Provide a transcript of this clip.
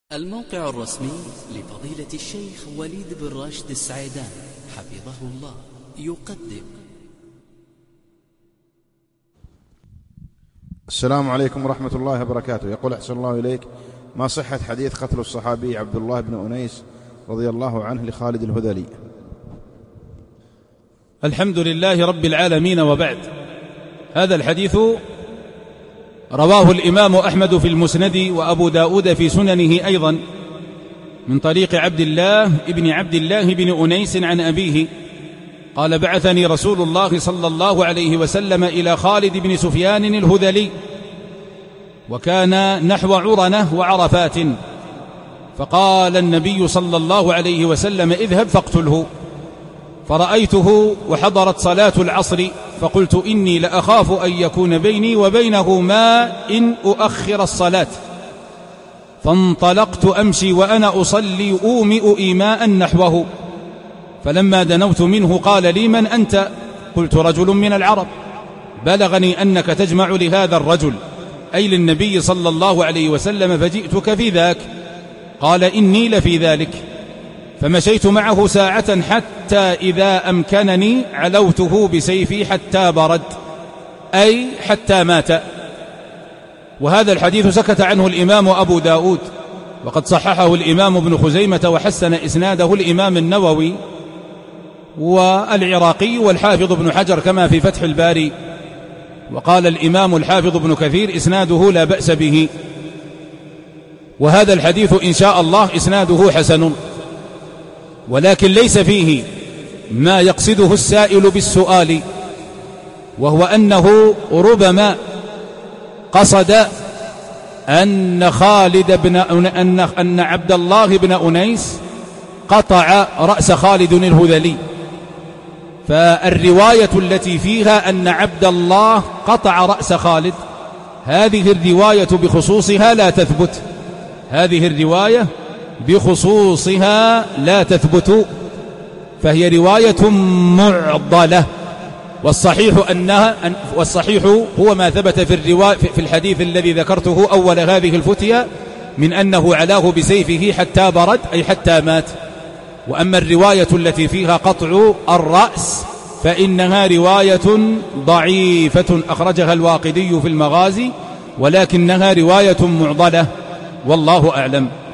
الموقع الرسمي لفضيلة الشيخ وليد بن راشد السعيدان حفظه الله يقدم. السلام عليكم ورحمة الله وبركاته. يقول أحسن الله إليك: ما صحة حديث قتل الصحابي عبد الله بن أنيس رضي الله عنه لخالد الهذلي؟ الحمد لله رب العالمين، وبعد. هذا الحديث رواه الإمام أحمد في المسند، وأبو داود في سننه أيضا، من طريق عبد الله بن أنيس عن أبيه قال: بعثني رسول الله صلى الله عليه وسلم إلى خالد بن سفيان الهذلي، وكان نحو عرنة وعرفات، فقال النبي صلى الله عليه وسلم: اذهب فاقتله. فرأيته وحضرت صلاة العصر، فقلت: إني لأخاف أن يكون بيني وبينه ما إن أؤخر الصلاة. فانطلقت أمشي وأنا أصلي أومئ إيماء نحوه، فلما دنوت منه قال لي: من أنت؟ قلت: رجل من العرب، بلغني أنك تجمع لهذا الرجل، أي للنبي صلى الله عليه وسلم، فجئتك في ذاك. قال: إني لفي ذلك. فمشيت معه ساعة حتى إذا أمكنني علوته بسيفي حتى برد، أي حتى مات. وهذا الحديث سكت عنه الإمام أبو داود، وقد صححه الإمام ابن خزيمة وحسن إسناده الإمام النووي والعراقي والحافظ ابن حجر كما في فتح الباري. وقال الإمام الحافظ ابن كثير: إسناده لا بأس به. وهذا الحديث إن شاء الله إسناده حسن، ولكن ليس فيه ما يقصده السائل بالسؤال، وهو أنه ربما قصد أن عبد الله بن أنيس قطع رأس خالد الهذلي. فالرواية التي فيها أن عبد الله قطع رأس خالد، هذه الرواية بخصوصها لا تثبت، هذه الرواية بخصوصها لا تثبت، فهي رواية معضلة. والصحيح هو ما ثبت في الحديث الذي ذكرته أول هذه الفتية، من أنه علاه بسيفه حتى برد، أي حتى مات. وأما الرواية التي فيها قطع الرأس فإنها رواية ضعيفة، أخرجها الواقدي في المغازي، ولكنها رواية معضلة، والله أعلم.